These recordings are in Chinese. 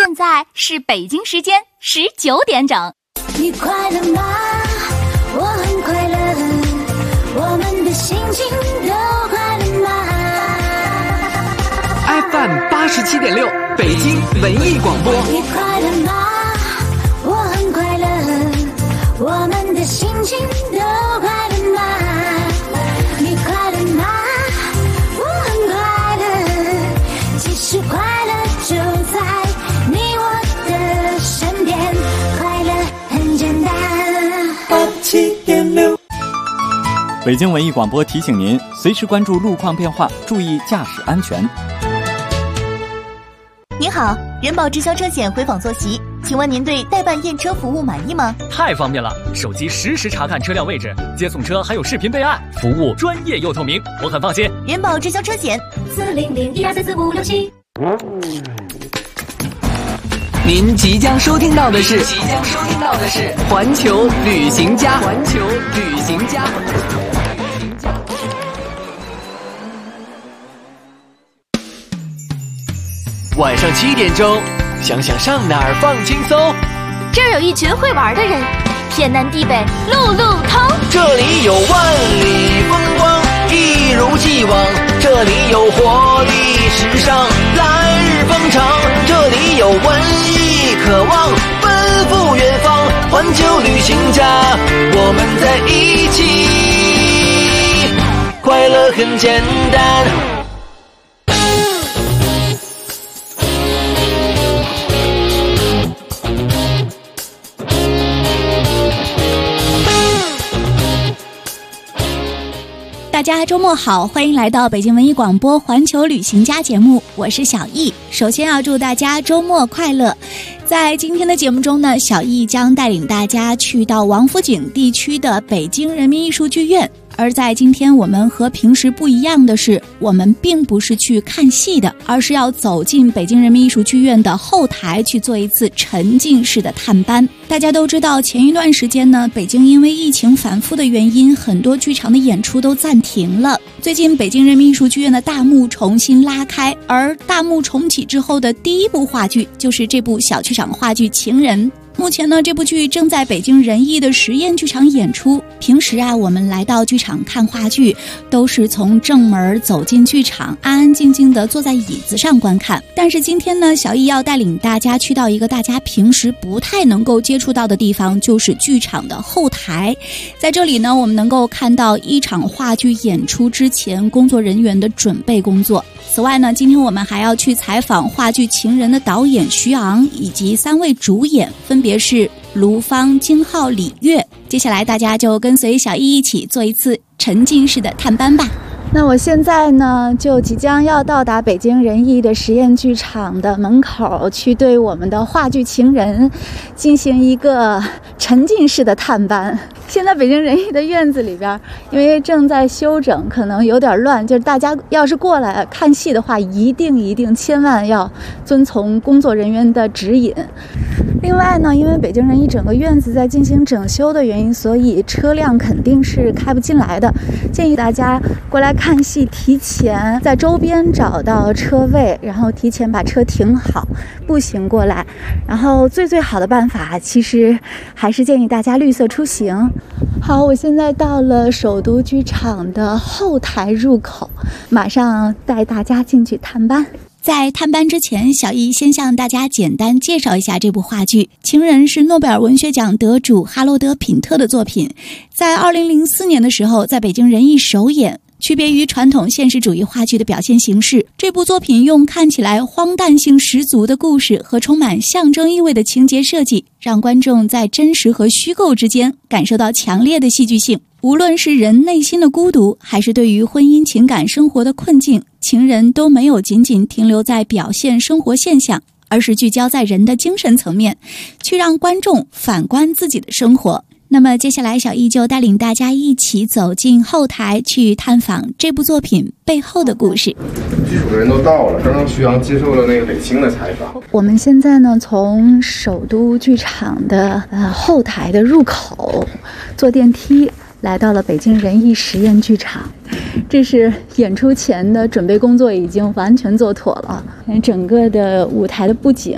现在是北京时间19点整。 你快乐吗？我很快乐，我们的心情都快乐吗？ FM 87.6北京文艺广播。 你快乐吗？我很快乐，我们的心情都快乐吗？你快乐吗？我很快乐，其实快乐就在你我的身边，快乐很简单。87.6 北京文艺广播提醒您，随时关注路况变化，注意驾驶安全。 您好，人保直销车险回访坐席，请问您对代办验车服务满意吗？ 太方便了，手机实时查看车辆位置，接送车还有视频备案，服务专业又透明，我很放心。 人保直销车险40012344567。 您即将收听到的是环球旅行家。晚上7点钟，想想上哪儿放轻松。 这儿有一群会玩的人，天南地北路路通。 这里有万里风光，一如既往。这里有活力时尚，来日方长。这里有文艺渴望，奔赴远方。环球旅行家，我们在一起，快乐很简单。 大家周末好，欢迎来到北京文艺广播环球旅行家节目，我是小易。首先要祝大家周末快乐。在今天的节目中呢，小易将带领大家去到王府井地区的北京人民艺术剧院。而在今天我们和平时不一样的是，我们并不是去看戏的，而是要走进北京人民艺术剧院的后台去做一次沉浸式的探班。大家都知道，前一段时间呢，北京因为疫情反复的原因，很多剧场的演出都暂停了。最近北京人民艺术剧院的大幕重新拉开，而大幕重启之后的第一部话剧就是这部小剧场话剧《情人》。目前呢，这部剧正在北京人艺的实验剧场演出。平时啊，我们来到剧场看话剧，都是从正门走进剧场，安安静静地坐在椅子上观看。但是今天呢，小易要带领大家去到一个大家平时不太能够接触到的地方，就是剧场的后台。在这里呢，我们能够看到一场话剧演出之前工作人员的准备工作。此外呢，今天我们还要去采访话剧《情人》的导演徐昂以及3位主演，分别是卢芳、金浩、李悦。接下来大家就跟随小易一起做一次沉浸式的探班吧。那我现在呢，就即将要到达北京人艺的实验剧场的门口，去对我们的话剧《情人》进行一个沉浸式的探班。现在北京人艺的院子里边，因为正在修整，可能有点乱，就是大家要是过来看戏的话，一定千万要遵从工作人员的指引。另外呢，因为北京人艺整个院子在进行整修的原因，所以车辆肯定是开不进来的。建议大家过来看戏，提前在周边找到车位，然后提前把车停好，步行过来。然后最好的办法，其实还是建议大家绿色出行。好，我现在到了首都剧场的后台入口，马上带大家进去探班。在探班之前，小易先向大家简单介绍一下这部话剧《情人》是诺贝尔文学奖得主哈罗德·品特的作品，在2004年的时候在北京人艺首演。区别于传统现实主义话剧的表现形式，这部作品用看起来荒诞性十足的故事和充满象征意味的情节设计，让观众在真实和虚构之间感受到强烈的戏剧性。无论是人内心的孤独，还是对于婚姻情感生活的困境，情人都没有仅仅停留在表现生活现象，而是聚焦在人的精神层面，去让观众反观自己的生活。那么接下来小易就带领大家一起走进后台，去探访这部作品背后的故事。 剧组的人都到了，刚刚徐阳接受了那个北京的采访。 我们现在呢，从首都剧场的后台的入口坐电梯来到了北京人艺实验剧场。这是演出前的准备工作已经完全做妥了，整个的舞台的布景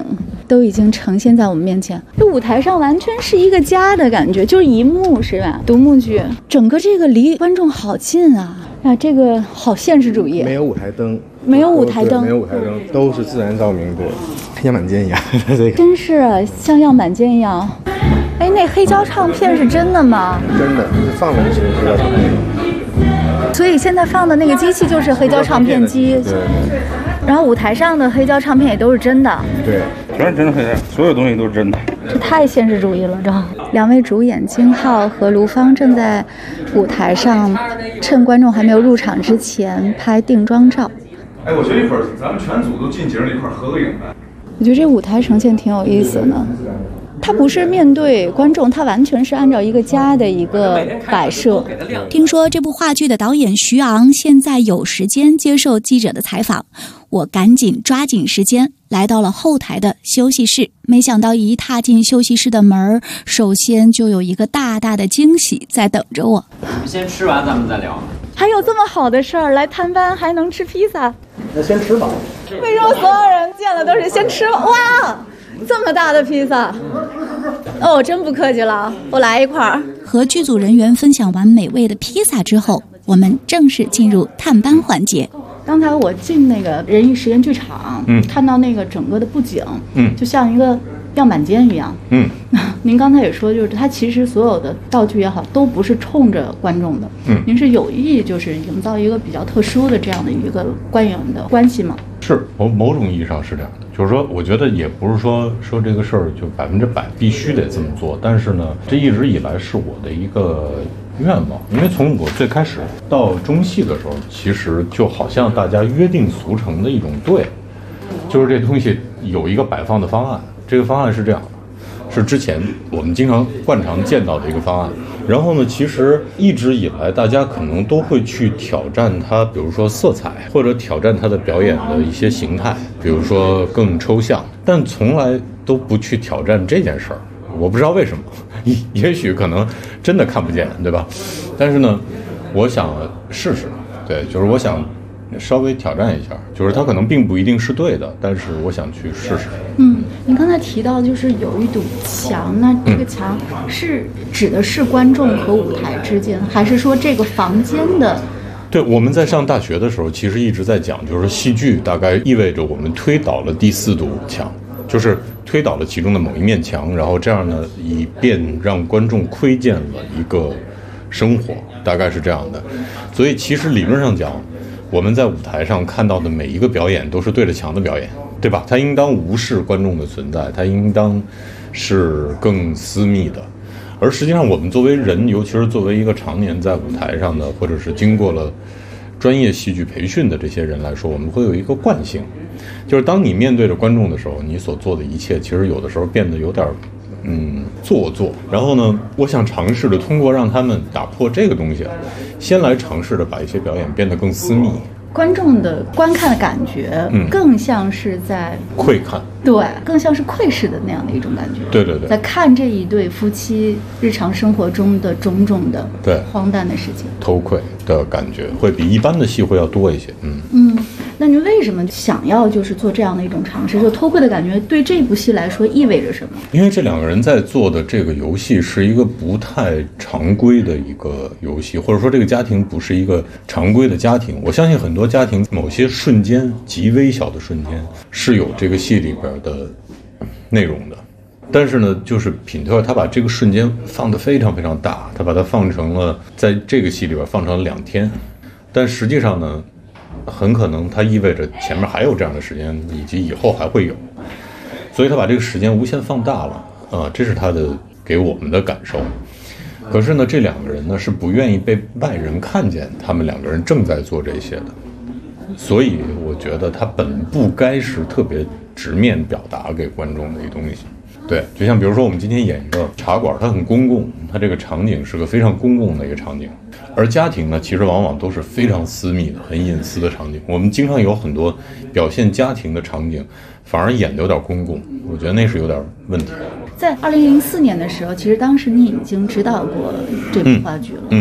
都已经呈现在我们面前。这舞台上完全是一个家的感觉，就是一幕是吧？独幕剧，整个这个离观众好近啊！啊，这个好现实主义。 没有舞台灯， 没有舞台灯， 没有舞台灯，都是自然照明，对，像满街一样。这个真是像样板间一样。哎，那黑胶唱片是真的吗？ 真的，放的是黑胶唱片。 所以现在放的那个机器就是黑胶唱片机。 对。 然后舞台上的黑胶唱片也都是真的。 对，全是真的黑胶，所有东西都是真的。 这太现实主义了，这。两位主演金浩和卢芳正在舞台上，趁观众还没有入场之前拍定妆照。 哎，我觉得一会儿咱们全组都进景里一块合个影呗。 我觉得这舞台呈现挺有意思的。它不是面对观众，它完全是按照一个家的一个摆设。听说这部话剧的导演徐昂现在有时间接受记者的采访，我赶紧抓紧时间来到了后台的休息室。没想到一踏进休息室的门，首先就有一个大大的惊喜在等着我。 先吃完咱们再聊。 还有这么好的事儿，来探班还能吃披萨？ 那先吃吧。 为什么所有人见了都是先吃吧？哇！这么大的披萨，哦，真不客气了，我来一块。和剧组人员分享完美味的披萨之后，我们正式进入探班环节。刚才我进那个人艺实验剧场，看到那个整个的布景，就像一个样板间一样。您刚才也说，就是它其实所有的道具也好，都不是冲着观众的。您是有意就是营造一个比较特殊的这样的一个观影的关系吗？ 是某种意义上是这样的，就是说，我觉得也不是说这个事儿就100%必须得这么做，但是呢，这一直以来是我的一个愿望，因为从我最开始到中戏的时候，其实就好像大家约定俗成的一种对，就是这东西有一个摆放的方案，这个方案是这样的。是之前我们经常惯常见到的一个方案，然后呢，其实一直以来大家可能都会去挑战它，比如说色彩，或者挑战它的表演的一些形态，比如说更抽象，但从来都不去挑战这件事儿。我不知道为什么，也许可能真的看不见，对吧？但是呢，我想试试，对，就是我想稍微挑战一下，就是它可能并不一定是对的，但是我想去试试。 您刚才提到就是有一堵墙，那这个墙是指的是观众和舞台之间，还是说这个房间的？ 对，我们在上大学的时候，其实一直在讲，就是戏剧大概意味着我们推倒了第4堵墙，就是推倒了其中的某一面墙，然后这样呢，以便让观众窥见了一个生活，大概是这样的。所以其实理论上讲，我们在舞台上看到的每一个表演都是对着墙的表演，对吧？它应当无视观众的存在，它应当是更私密的。而实际上我们作为人，尤其是作为一个常年在舞台上的，或者是经过了专业戏剧培训的这些人来说，我们会有一个惯性，就是当你面对着观众的时候，你所做的一切其实有的时候变得有点做作。然后呢，我想尝试的通过让他们打破这个东西，先来尝试的把一些表演变得更私密。 观众的观看的感觉更像是在窥看， 对，更像是窥视的那样的一种感觉。 对对对， 在看这一对夫妻日常生活中的种种的荒诞的事情， 偷窥的感觉会比一般的戏会要多一些。 那您为什么想要就是做这样的一种尝试？就偷窥的感觉对这部戏来说意味着什么？ 因为这两个人在做的这个游戏是一个不太常规的一个游戏，或者说这个家庭不是一个常规的家庭。我相信很多家庭某些瞬间，极微小的瞬间是有这个戏里边的内容的。但是呢，就是品特他把这个瞬间放得非常非常大，他把它放成了在这个戏里边放成了2天，但实际上呢，很可能它意味着前面还有这样的时间，以及以后还会有，所以他把这个时间无限放大了这是他的给我们的感受。可是呢，这两个人呢是不愿意被外人看见他们两个人正在做这些的，所以我觉得他本不该是特别直面表达给观众的一东西。对，就像比如说我们今天演一个茶馆，它很公共，它这个场景是个非常公共的一个场景，而家庭呢其实往往都是非常私密的、很隐私的场景。我们经常有很多表现家庭的场景反而演得有点公共，我觉得那是有点问题。 在2004年的时候，其实当时你已经指导过这部话剧了。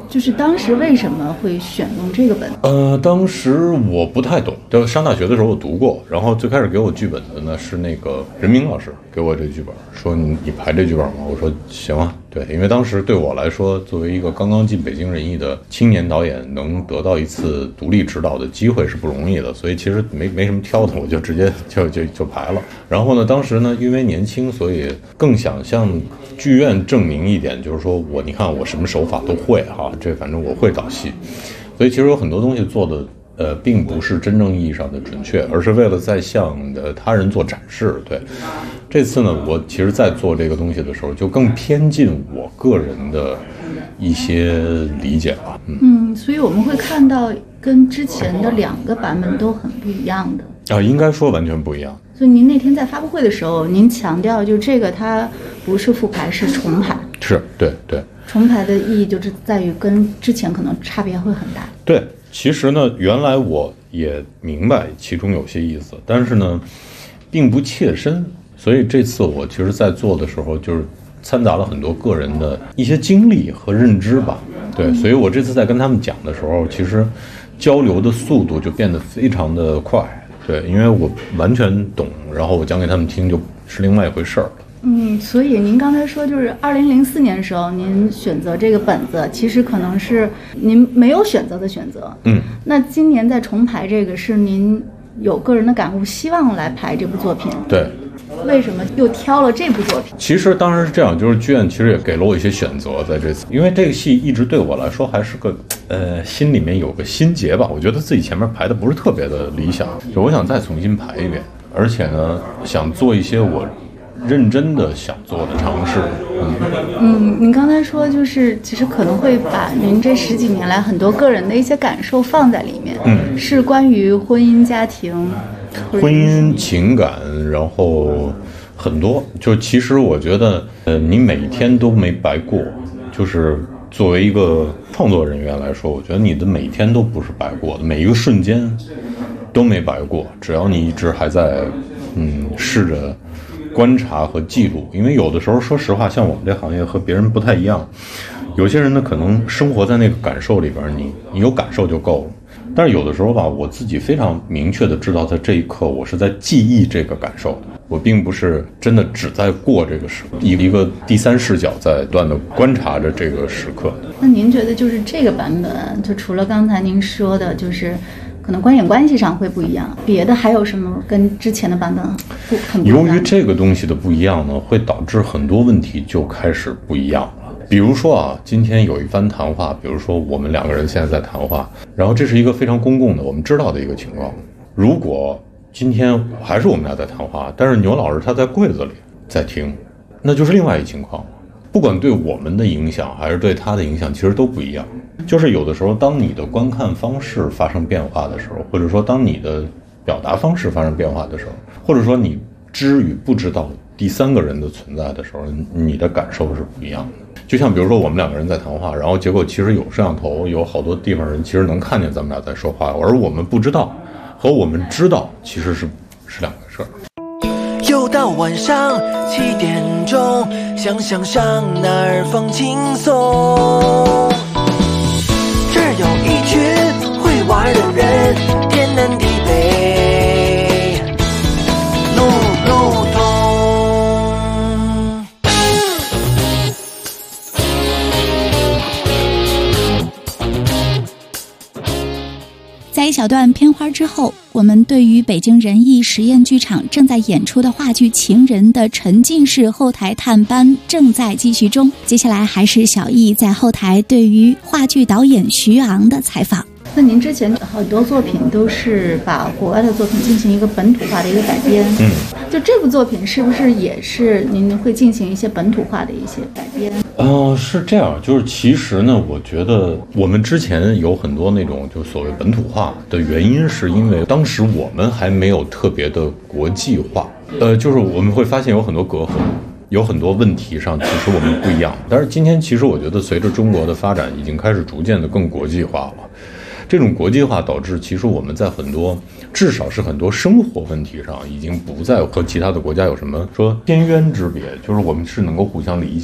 就是当时为什么会选用这个本子？ 当时我不太懂，就上大学的时候我读过，然后最开始给我剧本的呢是那个任明老师给我这剧本，说你排这剧本吗？我说行啊，对，因为当时对我来说，作为一个刚刚进北京人艺的青年导演，能得到一次独立指导的机会是不容易的，所以其实没什么挑的，我就直接就排了。然后呢，当时呢因为年轻，所以更想向剧院证明一点，就是说你看我什么手法都会哈，这反正我会导戏，所以其实有很多东西做的并不是真正意义上的准确，而是为了在向他人做展示。对，这次呢，我其实在做这个东西的时候，就更偏近我个人的一些理解吧。 所以我们会看到跟之前的2个版本都很不一样的。 应该说完全不一样。 所以您那天在发布会的时候，您强调就这个它不是复排，是重排。 是，对。 重排的意义就是在于跟之前可能差别会很大。 对，其实呢，原来我也明白其中有些意思，但是呢，并不切身。所以这次我其实在做的时候，就是掺杂了很多个人的一些经历和认知吧。对，所以我这次在跟他们讲的时候，其实交流的速度就变得非常的快。对，因为我完全懂，然后我讲给他们听就是另外一回事儿了。 所以您刚才说就是2004年的时候您选择这个本子，其实可能是您没有选择的选择。那今年在重排这个是您有个人的感悟，希望来排这部作品。 对。 为什么又挑了这部作品？ 其实当时是这样，就是剧院其实也给了我一些选择，在这次，因为这个戏一直对我来说还是个心里面有个心结吧，我觉得自己前面排的不是特别的理想，就我想再重新排一遍，而且呢想做一些我认真的想做的尝试。 您刚才说就是其实可能会把您这10几年来很多个人的一些感受放在里面。是关于婚姻家庭婚姻情感，然后很多，就其实我觉得你每一天都没白过，就是作为一个创作人员来说，我觉得你的每一天都不是白过的，每一个瞬间都没白过，只要你一直还在试着观察和记录。因为有的时候说实话，像我们这行业和别人不太一样，有些人呢可能生活在那个感受里边，你有感受就够了。但是有的时候吧，我自己非常明确的知道，在这一刻我是在记忆这个感受的，我并不是真的只在过这个时刻，以一个第三视角在不断的观察着这个时刻。 那您觉得就是这个版本，就除了刚才您说的就是可能观演关系上会不一样，别的还有什么跟之前的版本很不一样？ 由于这个东西的不一样呢，会导致很多问题就开始不一样了。比如说今天有一番谈话，比如说我们2个人现在在谈话，然后这是一个非常公共的我们知道的一个情况。如果今天还是我们俩在谈话，但是牛老师他在柜子里在听，那就是另外一情况。不管对我们的影响还是对他的影响，其实都不一样。就是有的时候当你的观看方式发生变化的时候，或者说当你的表达方式发生变化的时候，或者说你知与不知道第3个人的存在的时候，你的感受是不一样的。就像比如说我们2个人在谈话，然后结果其实有摄像头，有好多地方人其实能看见咱们俩在说话，而我们不知道和我们知道其实是2回事儿。 又到晚上7点钟，想上哪儿放轻松。这儿有一群会玩的人，天南地北路路通。 在一小段片花之后，我们对于北京人艺实验剧场正在演出的话剧《情人》的沉浸式后台探班正在继续中。接下来还是小艺在后台对于话剧导演徐昂的采访。那您之前很多作品都是把国外的作品进行一个本土化的一个改编，就这部作品是不是也是您会进行一些本土化的一些改编？ 是这样，就是其实呢，我觉得我们之前有很多那种就所谓本土化的原因，是因为当时我们还没有特别的国际化，就是我们会发现有很多隔阂。有很多问题上其实我们不一样，但是今天其实我觉得随着中国的发展已经开始逐渐的更国际化了。这种国际化导致其实我们在很多至少是很多生活问题上已经不再和其他的国家有什么说天渊之别，就是我们是能够互相理解的。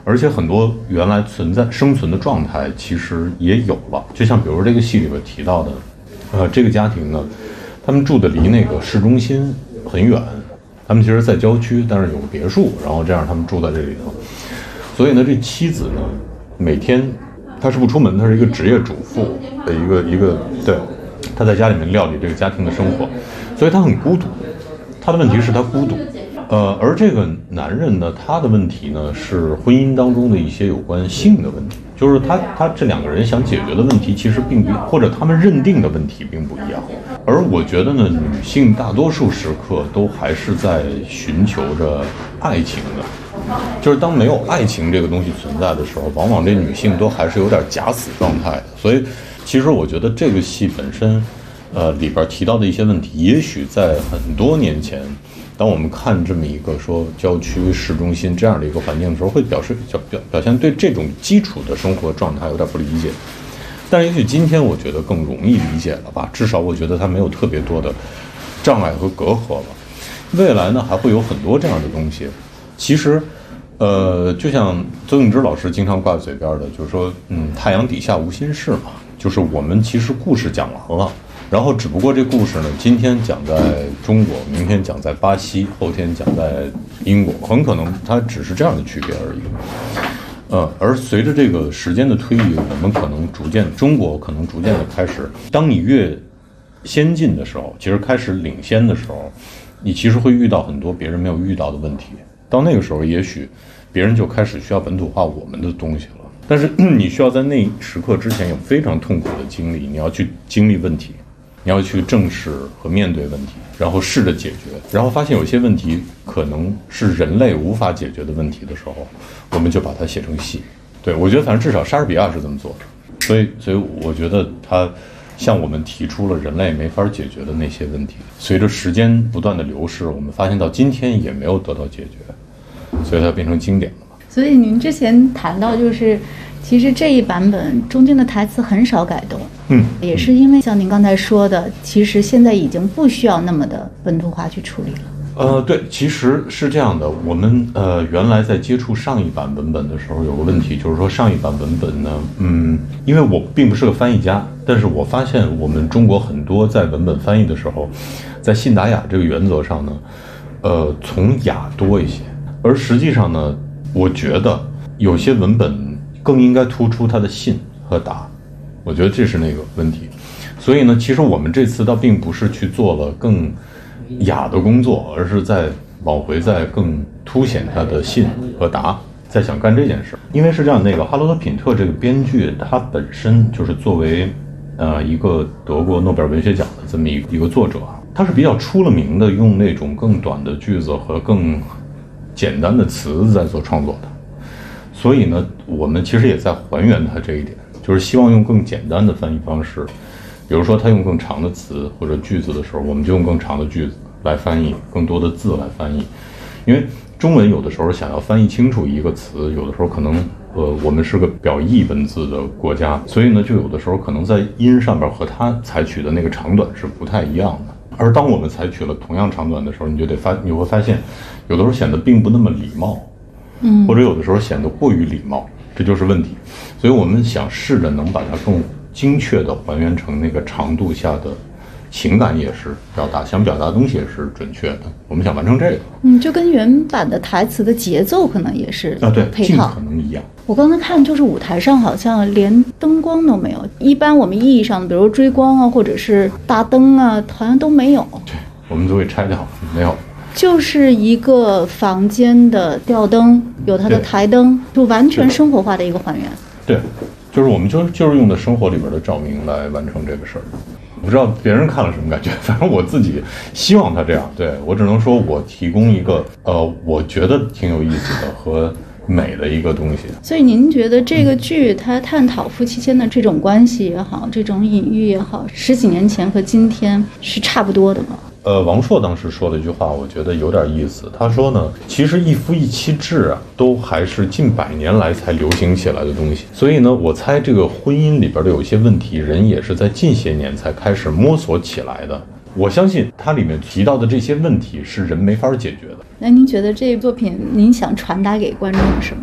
而且很多原来生存的状态其实也有了，就像比如说这个戏里边提到的，这个家庭呢，他们住的离那个市中心很远，他们其实在郊区，但是有个别墅，然后这样他们住在这里头。所以呢，这妻子呢，每天她是不出门，她是一个职业主妇的一个对，她在家里面料理这个家庭的生活，所以她很孤独。她的问题是她孤独。而这个男人呢，他的问题呢是婚姻当中的一些有关性的问题，就是他这两个人想解决的问题其实并不，或者他们认定的问题并不一样。而我觉得呢，女性大多数时刻都还是在寻求着爱情的，就是当没有爱情这个东西存在的时候，往往这女性都还是有点假死状态的。所以其实我觉得这个戏本身里边提到的一些问题，也许在很多年前，当我们看这么一个说郊区市中心这样的一个环境的时候，会表现对这种基础的生活状态有点不理解。但是也许今天我觉得更容易理解了吧，至少我觉得它没有特别多的障碍和隔阂了。未来呢还会有很多这样的东西。其实就像周映之老师经常挂嘴边的，就是说太阳底下无心事嘛，就是我们其实故事讲完了，然后只不过这故事呢，今天讲在中国，明天讲在巴西，后天讲在英国，很可能它只是这样的区别而已。而随着这个时间的推移，我们可能中国可能逐渐的开始，当你越先进的时候，其实开始领先的时候，你其实会遇到很多别人没有遇到的问题。到那个时候，也许别人就开始需要本土化我们的东西了。但是你需要在那时刻之前有非常痛苦的经历，你要去经历问题，你要去正视和面对问题，然后试着解决，然后发现有些问题可能是人类无法解决的问题的时候，我们就把它写成戏。对，我觉得反正至少莎士比亚是这么做的，所以我觉得他向我们提出了人类没法解决的那些问题，随着时间不断的流逝，我们发现到今天也没有得到解决，所以它变成经典了嘛。 所以您之前谈到就是其实这一版本中间的台词很少改动，也是因为像您刚才说的，其实现在已经不需要那么的本土化去处理了。 对，其实是这样的，我们原来在接触上一版文本的时候，有个问题，就是说上一版文本呢，因为我并不是个翻译家，但是我发现我们中国很多在文本翻译的时候，在信达雅这个原则上呢，从雅多一些，而实际上呢，我觉得有些文本更应该突出它的信和达，我觉得这是那个问题。所以呢，其实我们这次倒并不是去做了更雅的工作，而是在往回再更凸显它的信和达，在想干这件事。因为是这样，那个哈罗德·品特这个编剧，他本身就是作为一个德国诺贝尔文学奖的这么一个作者，他是比较出了名的用那种更短的句子和更简单的词在做创作的。所以呢，我们其实也在还原它这一点，就是希望用更简单的翻译方式，比如说他用更长的词或者句子的时候，我们就用更长的句子来翻译，更多的字来翻译。因为中文有的时候想要翻译清楚一个词，有的时候可能我们是个表意文字的国家，所以呢就有的时候可能在音上面和它采取的那个长短是不太一样的。而当我们采取了同样长短的时候，你会发现有的时候显得并不那么礼貌，或者有的时候显得过于礼貌，这就是问题。所以我们想试着能把它更精确地还原成那个长度下的情感，也是想表达的东西也是准确的。我们想完成这个， 就跟原版的台词的节奏可能也是对， 配套， 尽可能一样。 我刚才看就是舞台上好像连灯光都没有，一般我们意义上的比如追光啊，或者是大灯啊，好像都没有。 对，我们都给拆掉，没有。 就是一个房间的吊灯，有它的台灯，就完全生活化的一个还原。 对，就是我们就是用的生活里边的照明来完成这个事儿。我不知道别人看了什么感觉，反正我自己希望他这样。对，我只能说我提供一个我觉得挺有意思的和美的一个东西。 所以您觉得这个剧它探讨夫妻间的这种关系也好，这种隐喻也好，10几年前和今天是差不多的吗？ 王朔当时说了一句话，我觉得有点意思。他说呢，其实一夫一妻制啊，都还是近100年来才流行起来的东西。所以呢，我猜这个婚姻里边的有些问题，人也是在近些年才开始摸索起来的。我相信它里面提到的这些问题是人没法解决的。 那您觉得这部作品您想传达给观众什么？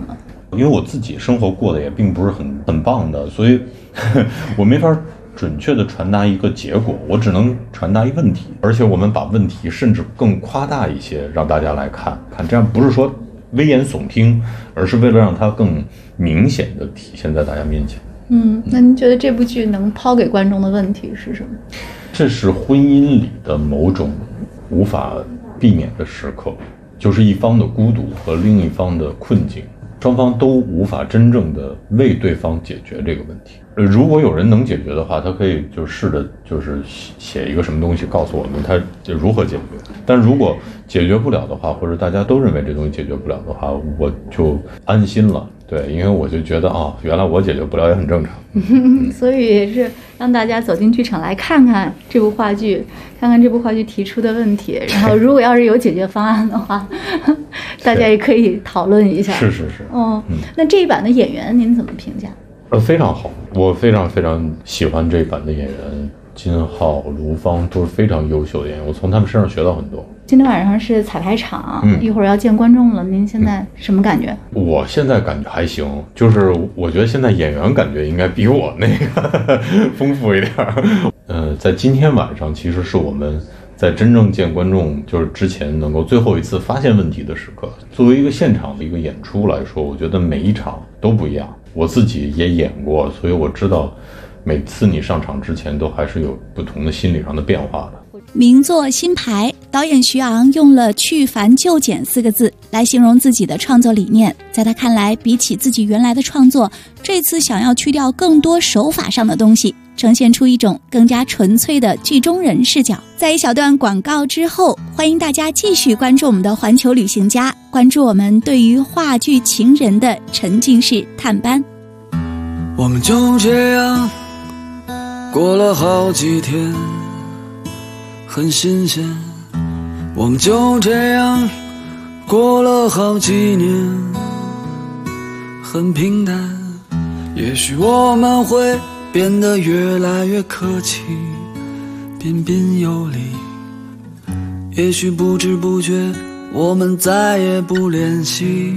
因为我自己生活过得也并不是很棒的，所以我没法准确的传达一个结果，我只能传达一问题，而且我们把问题甚至更夸大一些，让大家来看，这样不是说危言耸听，而是为了让它更明显的体现在大家面前。 那您觉得这部剧能抛给观众的问题是什么？ 这是婚姻里的某种无法避免的时刻，就是一方的孤独和另一方的困境，双方都无法真正的为对方解决这个问题。如果有人能解决的话，他可以就试着就是写一个什么东西告诉我们他就如何解决。但如果解决不了的话，或者大家都认为这东西解决不了的话，我就安心了。对，因为我就觉得原来我解决不了也很正常。 所以也是让大家走进剧场来看看这部话剧，看看这部话剧提出的问题，然后如果要是有解决方案的话，大家也可以讨论一下。 是。 那这一版的演员您怎么评价？ 非常好，我非常非常喜欢这一版的演员，金浩、卢芳都是非常优秀的演员，我从他们身上学到很多。今天晚上是彩排场，一会儿要见观众了，您现在什么感觉？ 我现在感觉还行，就是我觉得现在演员感觉应该比我那个丰富一点。在今天晚上其实是我们在真正见观众就是之前能够最后一次发现问题的时刻。作为一个现场的一个演出来说，我觉得每一场都不一样，我自己也演过，所以我知道每次你上场之前都还是有不同的心理上的变化的。 名作新牌，导演徐昂用了去繁就简4个字来形容自己的创作理念。在他看来，比起自己原来的创作，这次想要去掉更多手法上的东西，呈现出一种更加纯粹的剧中人视角。在一小段广告之后，欢迎大家继续关注我们的环球旅行家，关注我们对于话剧情人的沉浸式探班。 我们就这样过了好几天，很新鲜，我们就这样过了好几年，很平淡。也许我们会变得越来越客气，彬彬有礼，也许不知不觉我们再也不联系，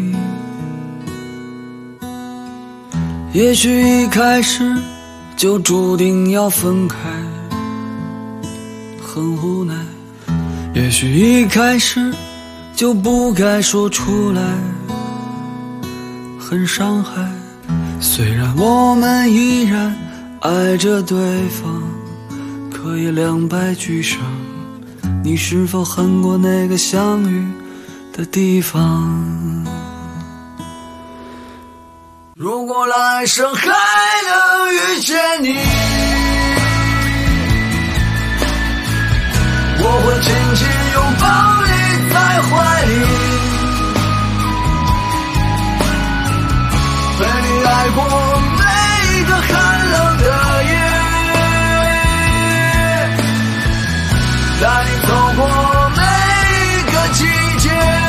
也许一开始就注定要分开，很无奈，也许一开始就不该说出来，很伤害。虽然我们依然爱着对方，可以两败俱伤，你是否恨过那个相遇的地方？如果来生还能遇见你，我会紧紧拥抱你在怀里，陪你爱过每一个寒冷的夜，带你走过每一个季节。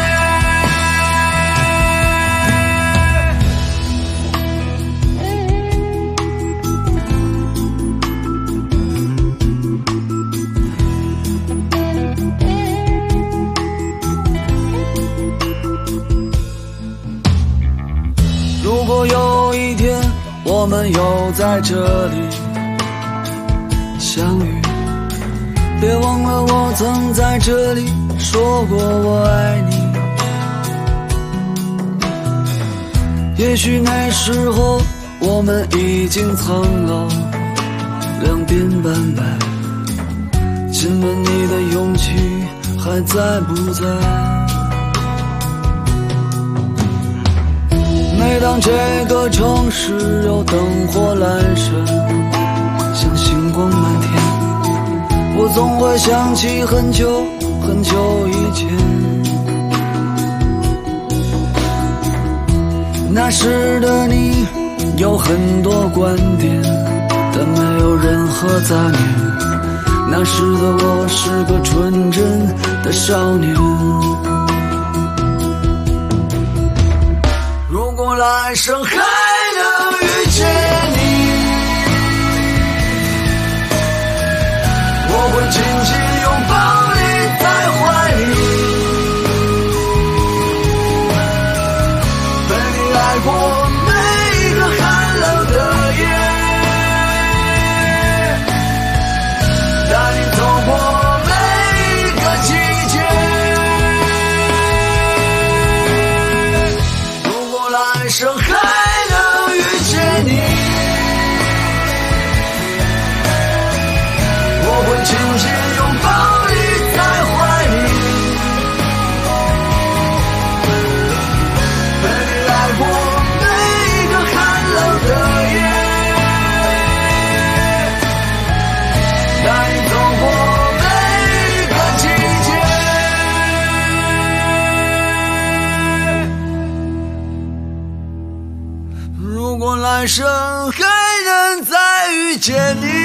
如果有一天我们又在这里相遇，别忘了我曾在这里说过我爱你。也许那时候我们已经苍老，两鬓斑白，亲吻你的勇气还在不在？每当这个城市有灯火阑珊，像星光满天，我总会想起很久很久以前，那时的你有很多观点，但没有任何杂念，那时的我是个纯真的少年。如果来生还能遇见你，我会紧紧拥抱你在怀里，陪你爱过来生还能再遇见你。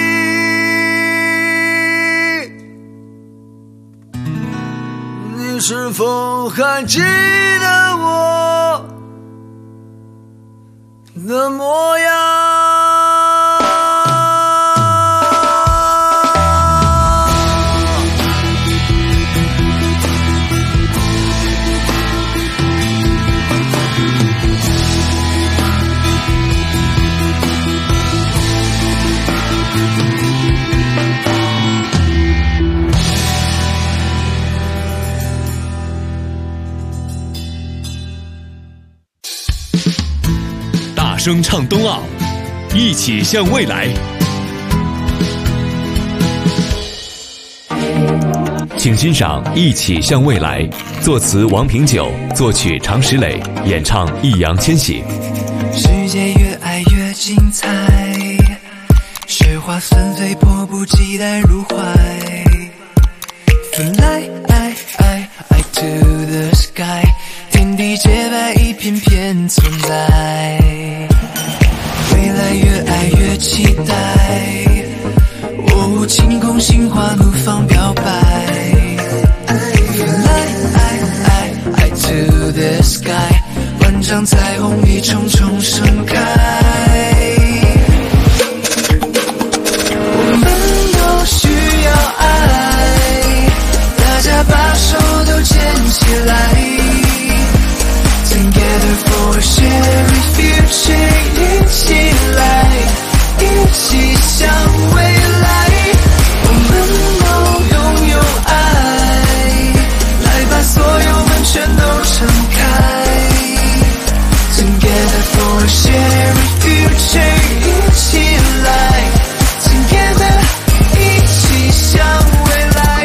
你是否还记得我的模样？ 大声唱冬奥，一起向未来。请欣赏《一起向未来》，作词王平久，作曲常石磊，演唱易烊千玺。 世界越爱越精彩，雪花纷飞，迫不及待入怀。Fly to the sky， 天地洁白，一片片存在。未来越爱越期待，哦，晴空心花怒放表白。Fly to the sky， 万丈彩虹一重重盛开。我们都需要爱，大家把手都牵起来。Together for a shared future， 一起来，一起向未来。我们都拥有爱，来把所有门全都敞开。Together for a shared future， 一起来 ，Together， 一起向未来。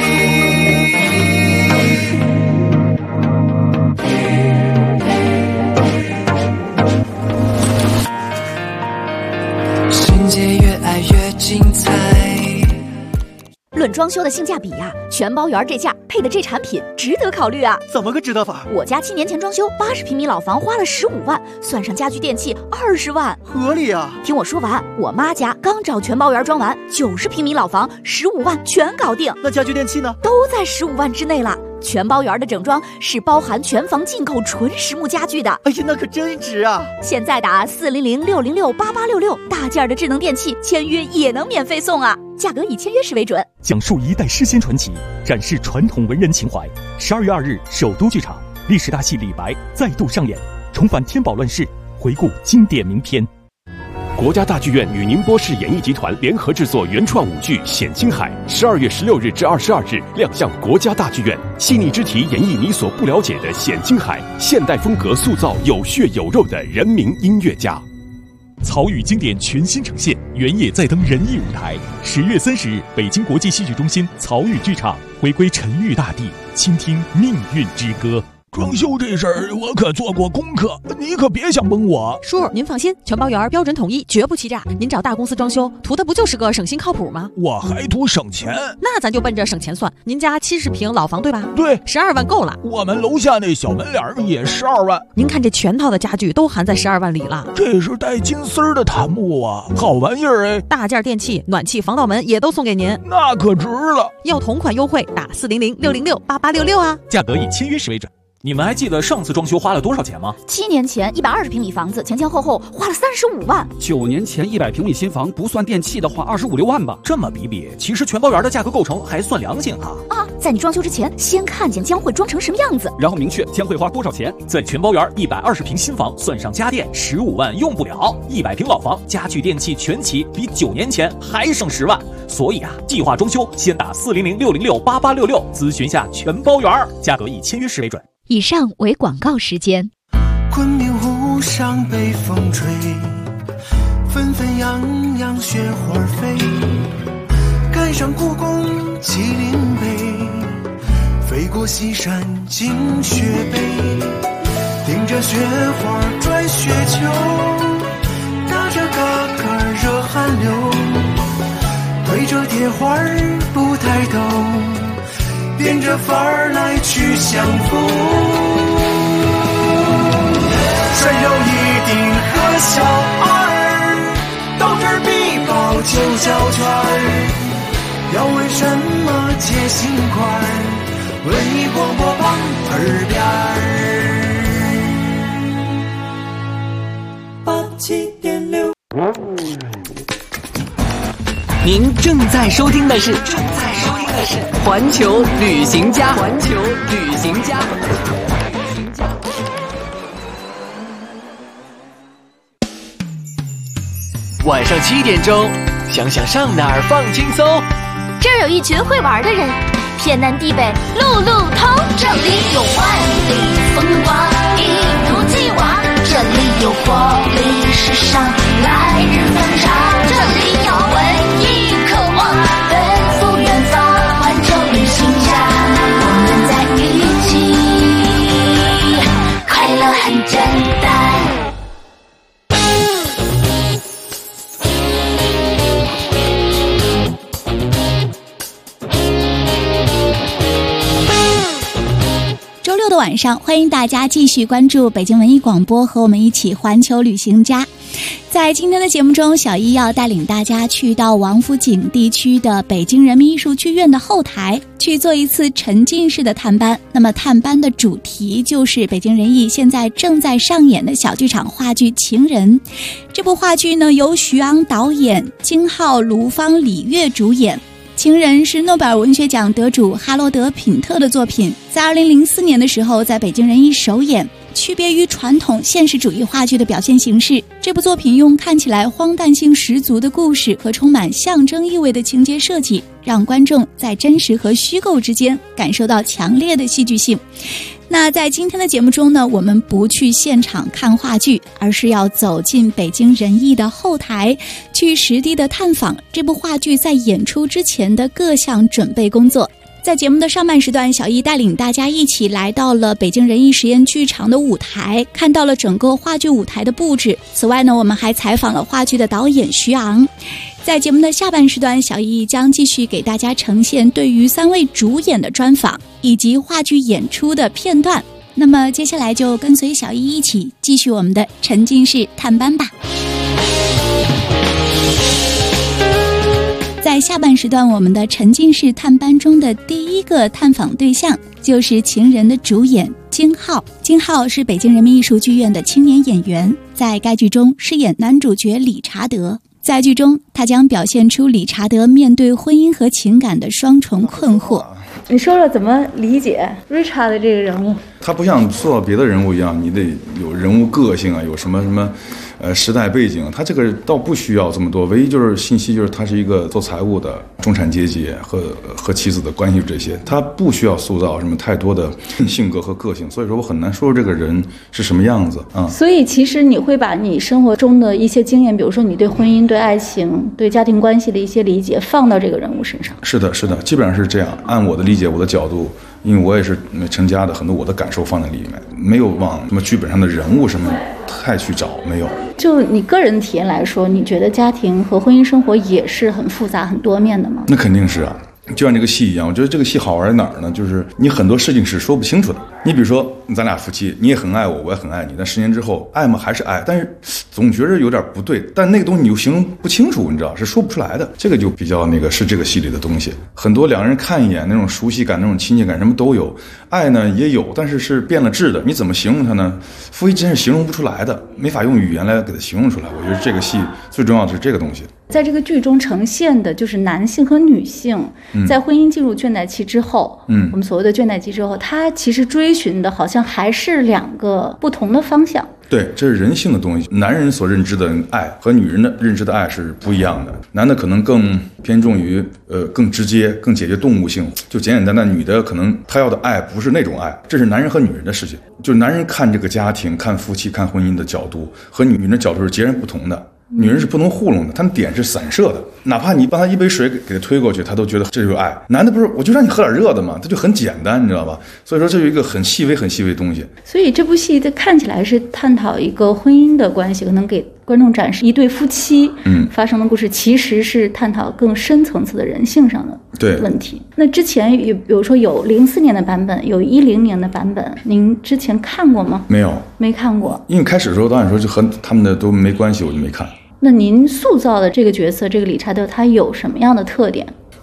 世界越爱越精彩。 论装修的性价比呀，全包园这价配的这产品值得考虑啊！ 怎么个值得法？ 我家7年前装修80平米老房花了15万，算上家具电器20万， 合理啊！ 听我说完，我妈家刚找全包园装完，90平米老房15万全搞定。 那家具电器呢？ 都在15万之内了。全包园的整装是包含全房进口纯实木家具的。 哎呀，那可真值啊！ 现在打400-606-8866，大件的智能电器签约也能免费送啊！价格以签约时为准。 讲述一代诗仙传奇，展示传统文人情怀。12月2日，首都剧场历史大戏《李白》再度上演，重返天宝乱世，回顾经典名篇。 国家大剧院与宁波市演艺集团联合制作原创舞剧《显青海》，12月16日至22日亮相国家大剧院。细腻之题演绎你所不了解的显青海，现代风格塑造有血有肉的人民音乐家。 曹禺经典全新呈现，原野再登人艺舞台。10月30日，北京国际戏剧中心曹禺剧场回归沉郁大地，倾听命运之歌。 装修这事儿我可做过功课，你可别想蒙我。 叔，您放心，全包园标准统一，绝不欺诈。您找大公司装修，图的不就是个省心靠谱吗？ 我还图省钱。 那咱就奔着省钱算。您家70平老房对吧？ 对 ，12万够了。 我们楼下那小门脸也12万。 您看这全套的家具都含在12万里了。 这是带金丝儿的檀木啊，好玩意儿哎！ 大件电器、暖气、防盗门也都送给您， 那可值了。 要同款优惠，打400-606-8866啊。 价格以签约时为准。你们还记得上次装修花了多少钱吗 ？7年前120平米房子前前后后花了35万。 9年前100平米新房不算电器的话25-6万吧。 这么比比，其实全包园的价格构成还算良心哈。 在你装修之前，先看见将会装成什么样子， 然后明确将会花多少钱。 在全包园120平新房算上家电15万用不了，100平老房家具电器全齐，比9年前还省10万。所以计划装修先打400-606-8866咨询下全包园，价格以签约时为准。 以上为广告时间。 昆明湖上北风吹，纷纷扬扬雪花飞，赶上故宫麒麟碑，飞过西山惊雪碑，顶着雪花转雪球，打着嘎嘎热汗流，对着铁花不抬头，变着法儿来去相逢，山有一定和小儿， 要问什么解心宽，文艺广播榜耳边87.6。 您正在收听的是环球旅行家。 晚上7点钟，想想上哪儿放轻松。 这儿有一群会玩的人，天南地北路路通。这里有万里风光，一如既往。这里有活力时尚，来日方长。这里有文艺渴望，奔赴远方。环球旅行家，我们在一起，快乐很简单。 周六的晚上，欢迎大家继续关注北京文艺广播，和我们一起环球旅行家。在今天的节目中，小一要带领大家去到王府井地区的北京人民艺术剧院的后台，去做一次沉浸式的探班。那么探班的主题就是北京人艺现在正在上演的小剧场话剧《情人》。这部话剧呢，由徐昂导演，金浩、卢芳、李悦主演。情人是诺贝尔文学奖得主哈罗德·品特的作品，在2004年的时候在北京人艺首演。区别于传统现实主义话剧的表现形式，这部作品用看起来荒诞性十足的故事和充满象征意味的情节设计，让观众在真实和虚构之间感受到强烈的戏剧性。那在今天的节目中呢，我们不去现场看话剧，而是要走进北京人艺的后台，去实地的探访这部话剧在演出之前的各项准备工作。在节目的上半时段，小艺带领大家一起来到了北京人艺实验剧场的舞台，看到了整个话剧舞台的布置。此外呢，我们还采访了话剧的导演徐昂。在节目的下半时段，小艺将继续给大家呈现对于3位主演的专访，以及话剧演出的片段。那么接下来就跟随小艺一起继续我们的沉浸式探班吧。在下半时段，我们的沉浸式探班中的第一个探访对象就是《情人》的主演金浩。金浩是北京人民艺术剧院的青年演员，在该剧中饰演男主角理查德。在剧中，他将表现出理查德面对婚姻和情感的双重困惑。 你说说怎么理解 Richard 这个人物？ 他不像塑造别的人物一样，你得有人物个性啊，有什么时代背景，他这个倒不需要这么多，唯一就是信息就是他是一个做财务的中产阶级和妻子的关系，这些他不需要塑造什么太多的性格和个性，所以说我很难说这个人是什么样子啊。 所以其实你会把你生活中的一些经验，比如说你对婚姻、对爱情、对家庭关系的一些理解，放到这个人物身上。 是的，基本上是这样，按我的理解，我的角度。因为我也是成家的，很多我的感受放在里面，没有往什么剧本上的人物什么太去找，没有。 就你个人体验来说，你觉得家庭和婚姻生活也是很复杂、很多面的吗？ 那肯定是啊，就像这个戏一样，我觉得这个戏好玩在哪儿呢？就是你很多事情是说不清楚的。你比如说，咱俩夫妻，你也很爱我，我也很爱你，但10年之后，爱吗？还是爱？但是总觉得有点不对，但那个东西你又形容不清楚，你知道，是说不出来的。这个就比较是这个戏里的东西。很多两个人看一眼那种熟悉感、那种亲切感，什么都有。爱呢也有，但是是变了质的。你怎么形容它呢？夫妻之间是形容不出来的，没法用语言来给它形容出来。我觉得这个戏最重要的是这个东西。 在这个剧中呈现的就是男性和女性在婚姻进入倦怠期之后，我们所谓的倦怠期之后，他其实追寻的好像还是2个不同的方向。 对，这是人性的东西。男人所认知的爱和女人的认知的爱是不一样的。男的可能更偏重于更直接、更解决动物性，就简简单单。女的可能她要的爱不是那种爱，这是男人和女人的事情。就是男人看这个家庭、看夫妻、看婚姻的角度和女人的角度是截然不同的。女人是不能糊弄的，她的点是散射的，哪怕你帮她一杯水给她推过去，她都觉得这就是爱。男的不是，我就让你喝点热的嘛，他就很简单，你知道吧？所以说这有一个很细微的东西。 所以这部戏它看起来是探讨一个婚姻的关系，可能给观众展示一对夫妻发生的故事，其实是探讨更深层次的人性上的问题。那之前比如说有04年的版本，有10年的版本，您之前看过吗？没看过。 因为开始的时候导演说就和他们的都没关系，我就没看。 那您塑造的这个角色，这个理查德，他有什么样的特点？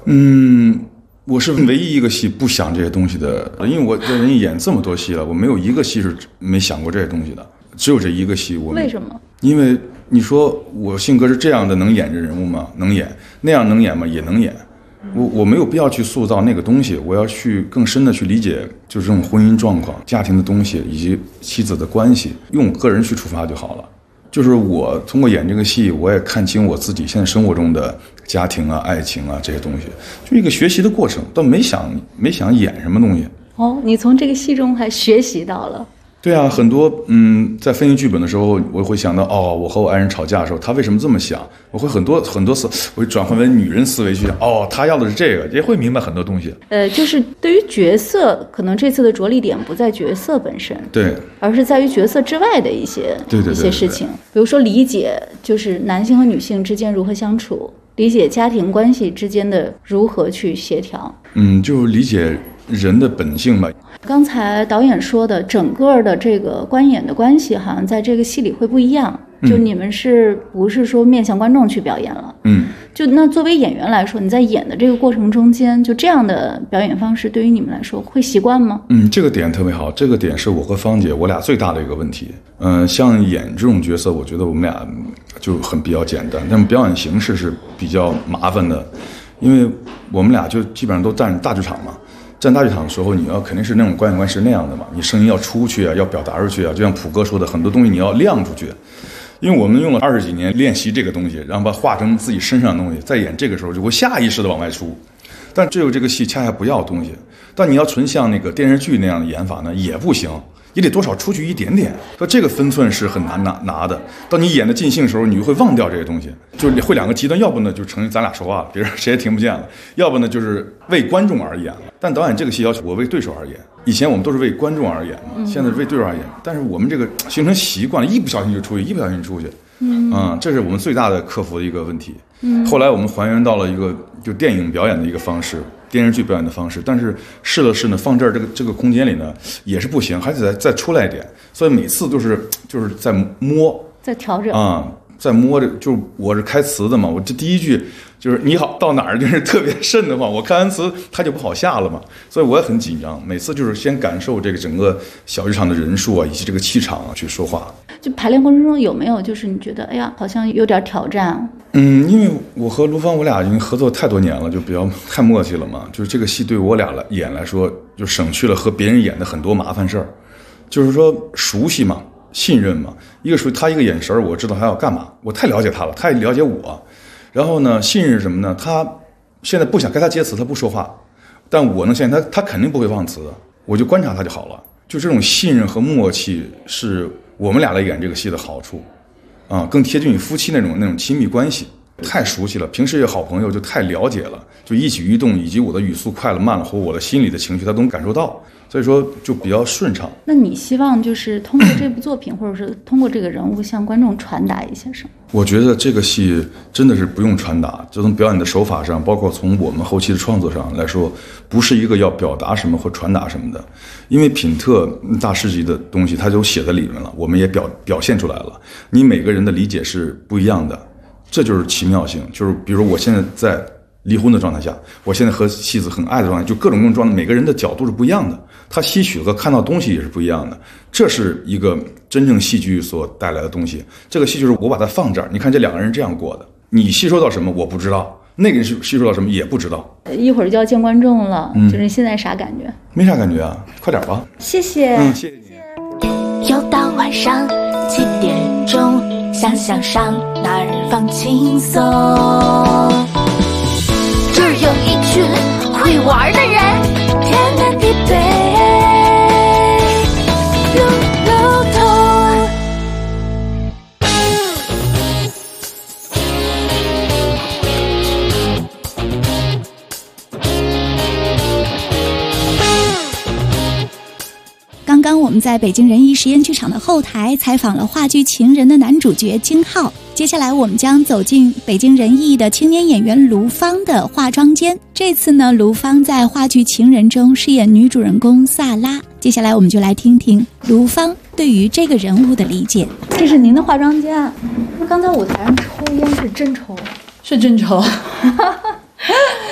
我是唯一一个戏不想这些东西的，因为我在人艺演这么多戏了，我没有一个戏是没想过这些东西的，只有这一个戏我。 为什么？ 因为你说我性格是这样的，能演这人物吗？能演。那样能演吗？也能演。我没有必要去塑造那个东西，我要去更深的去理解，就是这种婚姻状况、家庭的东西以及妻子的关系，用我个人去出发就好了。就是我通过演这个戏，我也看清我自己现在生活中的家庭啊、爱情啊这些东西，就一个学习的过程，倒没想演什么东西。 哦，你从这个戏中还学习到了。 对啊，很多在分析剧本的时候，我会想到我和我爱人吵架的时候，他为什么这么想？我会很多次，我会转换为女人思维去想，他要的是这个，也会明白很多东西。 就是对于角色，可能这次的着力点不在角色本身， 对， 而是在于角色之外的一些事情，比如说理解，就是男性和女性之间如何相处，理解家庭关系之间的如何去协调。 就理解人的本性吧。 刚才导演说的整个的这个观演的关系好像在这个戏里会不一样，就你们是不是说面向观众去表演了？就那作为演员来说，你在演的这个过程中间，就这样的表演方式对于你们来说会习惯吗？ 这个点特别好，这个点是我和芳姐我俩最大的一个问题。像演这种角色，我觉得我们俩就比较简单，但是表演形式是比较麻烦的，因为我们俩就基本上都站大剧场嘛。站大剧场的时候，你要肯定是那种观演关系那样的嘛，你声音要出去啊，要表达出去啊，就像普哥说的，很多东西你要亮出去。因为我们用了20几年练习这个东西，然后把它化成自己身上的东西，在演这个时候就会下意识的往外出。但只有这个戏恰恰不要东西，但你要纯像那个电视剧那样的演法呢，也不行，也得多少出去一点点。所以这个分寸是很难拿的。当你演的尽兴的时候，你就会忘掉这些东西，就会两个极端，要不呢就成咱俩说话了，别人谁也听不见了；要不呢就是为观众而演了。但导演这个戏要求我为对手而演，以前我们都是为观众而演嘛，现在是为对手而演。但是我们这个形成习惯了，一不小心就出去，一不小心就出去。这是我们最大的克服的一个问题。后来我们还原到了一个就电影表演的一个方式，电视剧表演的方式，但是试了试呢，放这儿这个空间里呢也是不行，还得再出来一点。所以每次都是就是在摸， 在调整在摸着。就我是开词的嘛，我这第一句就是你好到哪儿，就是特别瘆得慌，我看完词它就不好下了嘛，所以我也很紧张。每次就是先感受这个整个小剧场的人数啊，以及这个气场啊去说话。 就排练过程中有没有就是你觉得哎呀好像有点挑战？ 因为我和卢芳我俩已经合作太多年了，就比较太默契了嘛。就是这个戏对我俩演来说，就省去了和别人演的很多麻烦事儿。就是说熟悉嘛，信任嘛，一个属于他一个眼神，我知道他要干嘛，我太了解他了，他也了解我。然后呢，信任是什么呢？他现在不想跟他接词，他不说话，但我能相信他肯定不会忘词的，我就观察他就好了。就这种信任和默契是我们俩来演这个戏的好处，更贴近于夫妻那种亲密关系，太熟悉了，平时也好朋友，就太了解了，就一举一动以及我的语速快了慢了和我的心里的情绪，他都能感受到，所以说就比较顺畅。 那你希望就是通过这部作品，或者是通过这个人物向观众传达一些什么？ 我觉得这个戏真的是不用传达，就从表演的手法上，包括从我们后期的创作上来说，不是一个要表达什么或传达什么的。因为品特大师级的东西，它就写在里面了，我们也表现出来了。你每个人的理解是不一样的，这就是奇妙性。就是比如我现在在离婚的状态下，我现在和妻子很爱的状态，就各种状态，每个人的角度是不一样的，他吸取和看到东西也是不一样的。这是一个真正戏剧所带来的东西。这个戏就是我把它放这儿，你看这两个人这样过的，你吸收到什么我不知道，那个人吸收到什么也不知道。 一会儿就要见观众了，就是现在啥感觉？ 没啥感觉啊，快点吧。 谢谢。 谢谢你。又到晚上7点钟，想上哪儿放轻松？这儿有一群会玩的人，天南地北，路路通。 刚刚我们在北京人艺实验剧场的后台采访了话剧《情人》的男主角金浩。接下来我们将走进北京人艺的青年演员卢芳的化妆间。这次呢，卢芳在话剧《情人》中饰演女主人公萨拉。接下来我们就来听听卢芳对于这个人物的理解。 这是您的化妆间，刚才舞台上抽烟是真抽？ 是真抽。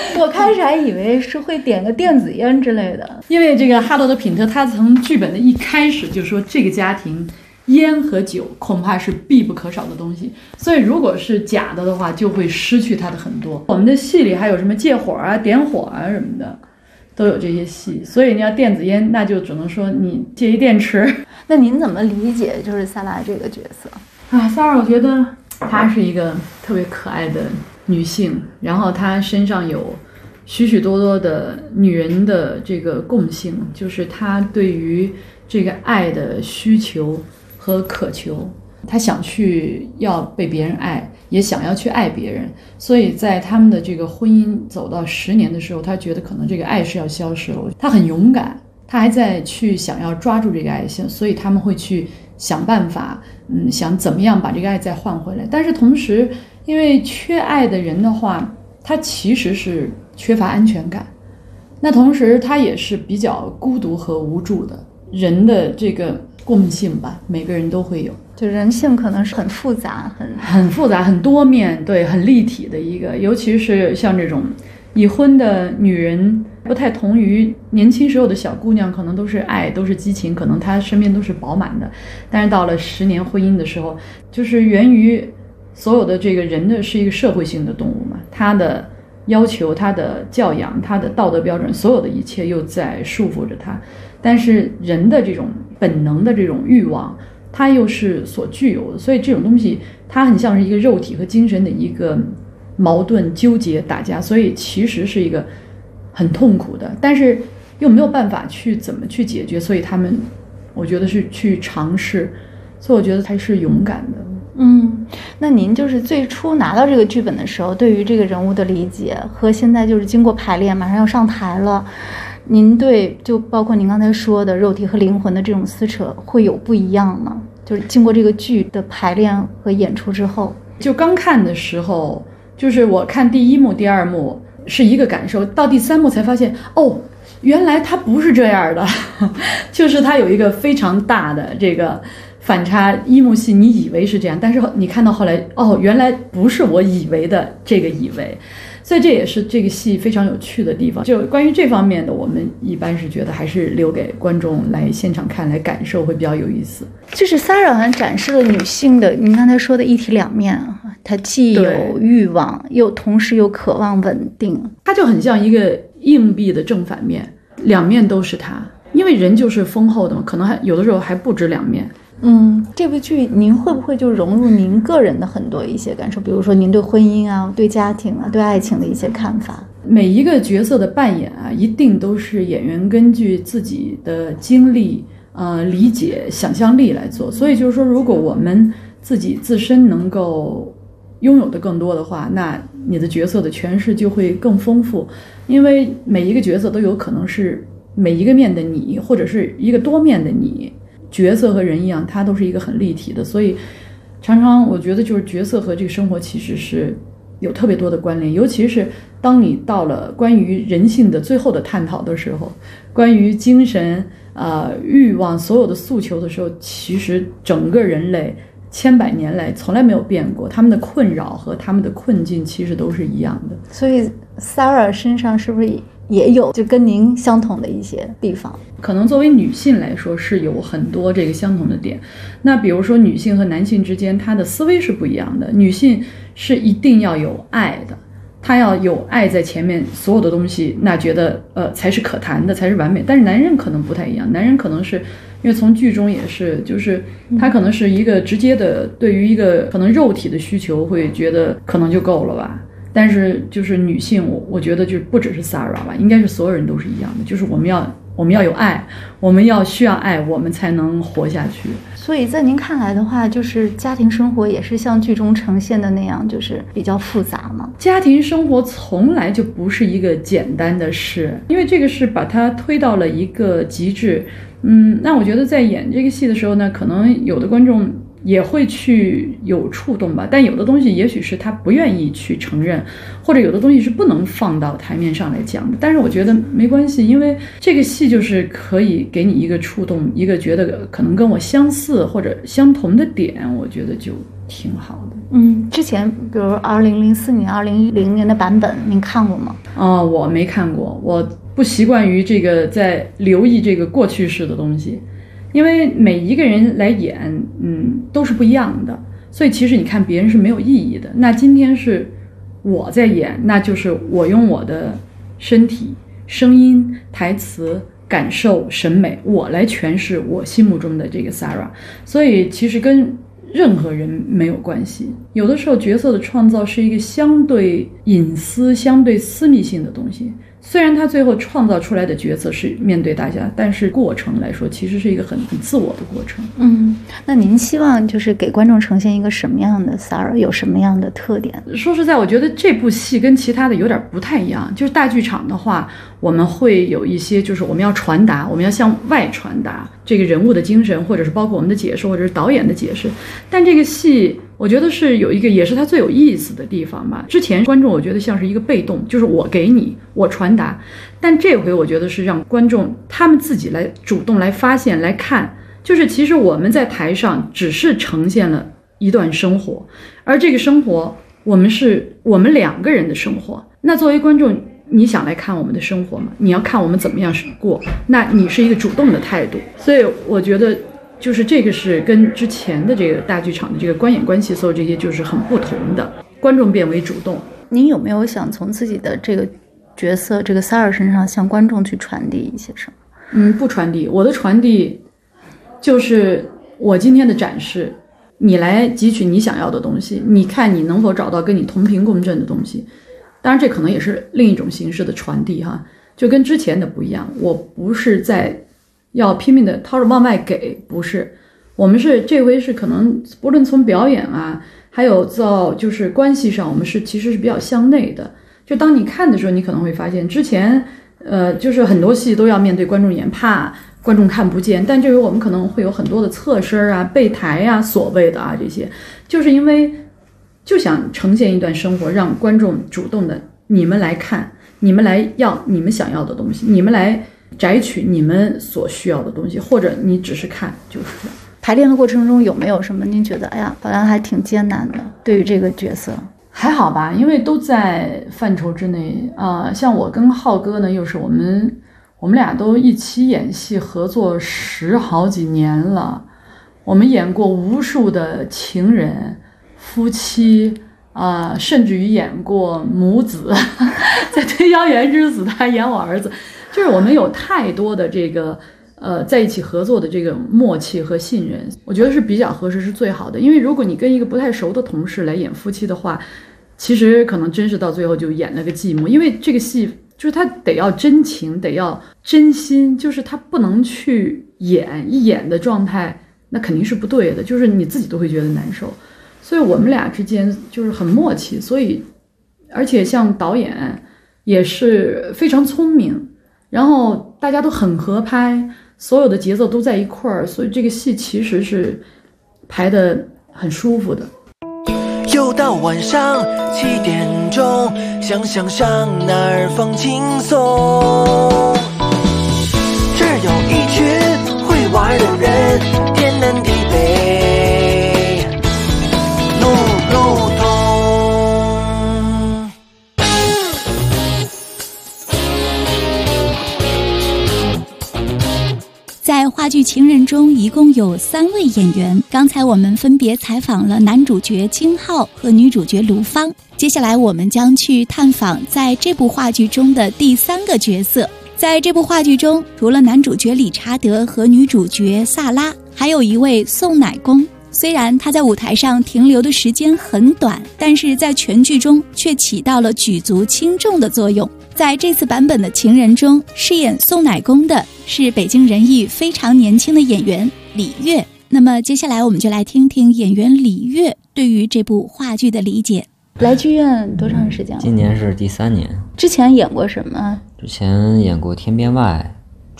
我开始还以为是会点个电子烟之类的， 因为这个哈罗德·品特他从剧本的一开始就说这个家庭烟和酒恐怕是必不可少的东西，所以如果是假的话就会失去它的很多。我们的戏里还有什么借火啊点火啊什么的都有这些戏，所以你要电子烟那就只能说你借一电池。 那您怎么理解就是萨拉这个角色啊？萨拉我觉得她是一个特别可爱的女性，然后她身上有许许多多的女人的这个共性，就是她对于这个爱的需求和渴求，她想去要被别人爱，也想要去爱别人，所以在他们的这个婚姻走到10年的时候，她觉得可能这个爱是要消失了，她很勇敢，她还在去想要抓住这个爱情，所以他们会去想办法，想怎么样把这个爱再换回来。但是同时，因为缺爱的人的话，他其实是缺乏安全感，那同时他也是比较孤独和无助的。人的这个共性吧，每个人都会有， 就人性可能是很复杂、 很复杂、很多面，对，很立体的一个。尤其是像这种已婚的女人，不太同于年轻时候的小姑娘，可能都是爱，都是激情，可能她身边都是饱满的。但是到了10年婚姻的时候，就是源于所有的这个人的是一个社会性的动物嘛，他的要求、他的教养、他的道德标准，所有的一切又在束缚着他。但是人的这种本能的这种欲望，它又是所具有的，所以这种东西它很像是一个肉体和精神的一个矛盾、纠结、打架，所以其实是一个很痛苦的，但是又没有办法去怎么去解决，所以他们我觉得是去尝试，所以我觉得他是勇敢的。 那您就是最初拿到这个剧本的时候，对于这个人物的理解和现在就是经过排练马上要上台了，您对就包括您刚才说的肉体和灵魂的这种撕扯会有不一样吗？就是经过这个剧的排练和演出之后。 就刚看的时候，就是我看第1幕第2幕是一个感受，到第3幕才发现哦，原来它不是这样的就是它有一个非常大的这个反差。1幕戏你以为是这样，但是你看到后来哦，原来不是我以为的这个以为，所以这也是这个戏非常有趣的地方。就关于这方面的，我们一般是觉得还是留给观众来现场看来感受会比较有意思。 就是 Sarah 好像展示了女性的您刚才说的一体两面，她既有欲望又同时又渴望稳定， 她就很像一个硬币的正反面，两面都是她，因为人就是丰厚的嘛，可能还有的时候还不止两面。 这部剧您会不会就融入您个人的很多一些感受，比如说您对婚姻啊、对家庭啊、对爱情的一些看法？ 每一个角色的扮演啊，一定都是演员根据自己的经历、理解、想象力来做。所以就是说，如果我们自己自身能够拥有的更多的话，那你的角色的诠释就会更丰富，因为每一个角色都有可能是每一个面的你，或者是一个多面的你。角色和人一样，它都是一个很立体的，所以常常我觉得就是角色和这个生活其实是有特别多的关联，尤其是当你到了关于人性的最后的探讨的时候，关于精神欲望所有的诉求的时候，其实整个人类千百年来从来没有变过，他们的困扰和他们的困境其实都是一样的。 所以 Sarah 身上是不是也有就跟您相同的一些地方？ 可能作为女性来说是有很多这个相同的点。那比如说女性和男性之间，她的思维是不一样的。女性是一定要有爱的，她要有爱在前面，所有的东西那觉得才是可谈的，才是完美。但是男人可能不太一样，男人可能是因为从剧中也是，就是他可能是一个直接的对于一个可能肉体的需求会觉得可能就够了吧。但是就是女性，我觉得就不只是 Sarah 吧，应该是所有人都是一样的，就是我们要有爱，我们要需要爱，我们才能活下去。 所以在您看来的话，就是家庭生活也是像剧中呈现的那样，就是比较复杂吗？ 家庭生活从来就不是一个简单的事，因为这个是把它推到了一个极致。那我觉得在演这个戏的时候呢，可能有的观众也会去有触动吧，但有的东西也许是他不愿意去承认，或者有的东西是不能放到台面上来讲的。但是我觉得没关系，因为这个戏就是可以给你一个触动，一个觉得可能跟我相似或者相同的点，我觉得就挺好的。 之前比如2004年、2010年的版本，您看过吗？ 我没看过，我不习惯于这个在留意这个过去式的东西，因为每一个人来演，都是不一样的，所以其实你看别人是没有意义的。那今天是我在演，那就是我用我的身体、声音、台词、感受、审美，我来诠释我心目中的这个 Sarah， 所以其实跟任何人没有关系。有的时候角色的创造是一个相对隐私、相对私密性的东西，虽然他最后创造出来的角色是面对大家，但是过程来说其实是一个很自我的过程。 那您希望就是给观众呈现一个什么样的 Sarah， 有什么样的特点？ 说实在，我觉得这部戏跟其他的有点不太一样。就是大剧场的话，我们会有一些就是我们要传达，我们要向外传达这个人物的精神，或者是包括我们的解释，或者是导演的解释。但这个戏我觉得是有一个也是它最有意思的地方吧。之前观众我觉得像是一个被动，就是我给你，我传达，但这回我觉得是让观众他们自己来主动来发现来看，就是其实我们在台上只是呈现了一段生活，而这个生活我们两个人的生活。那作为观众，你想来看我们的生活吗？你要看我们怎么样过，那你是一个主动的态度。所以我觉得就是这个是跟之前的这个大剧场的这个观演关系所有这些就是很不同的，观众变为主动。 您有没有想从自己的这个角色这个 Sarah 身上向观众去传递一些什么？ 不传递，我的传递就是我今天的展示，你来汲取你想要的东西，你看你能否找到跟你同频共振的东西。当然这可能也是另一种形式的传递哈，就跟之前的不一样。我不是在要拼命的掏着往外给，不是，我们是这回是可能不论从表演啊，还有到就是关系上，我们是其实是比较向内的。就当你看的时候，你可能会发现之前就是很多戏都要面对观众演，怕观众看不见，但这回我们可能会有很多的侧身啊、背台啊、所谓的啊这些，就是因为就想呈现一段生活，让观众主动的你们来看，你们来要你们想要的东西，你们来摘取你们所需要的东西，或者你只是看就是这样。 排练的过程中有没有什么您觉得好像还挺艰难的？对于这个角色还好吧，因为都在范畴之内像我跟浩哥呢，又是我们俩都一起演戏合作10好几年了，我们演过无数的情人、夫妻甚至于演过母子在《推销员之子》他演我儿子，就是我们有太多的这个在一起合作的这个默契和信任，我觉得是比较合适，是最好的。因为如果你跟一个不太熟的同事来演夫妻的话，其实可能真是到最后就演了个寂寞，因为这个戏就是他得要真情，得要真心，就是他不能去一演的状态，那肯定是不对的，就是你自己都会觉得难受。所以我们俩之间就是很默契，所以而且像导演也是非常聪明，然后大家都很合拍，所有的节奏都在一块儿，所以这个戏其实是排得很舒服的。 又到晚上7点钟，想上哪儿放轻松。这儿有一群会玩的人，天南地北路路通。 在话剧《情人》中，一共有3位演员。刚才我们分别采访了男主角金浩和女主角卢芳。接下来我们将去探访在这部话剧中的第3个角色。在这部话剧中，除了男主角理查德和女主角萨拉，还有一位宋乃公。虽然他在舞台上停留的时间很短，但是在全剧中却起到了举足轻重的作用。在这次版本的《情人》中，饰演宋乃公的是北京人艺非常年轻的演员李悦。那么接下来我们就来听听演员李悦对于这部话剧的理解。 来剧院多长时间了？ 今年是第3年。 之前演过什么？ 之前演过《天边外》《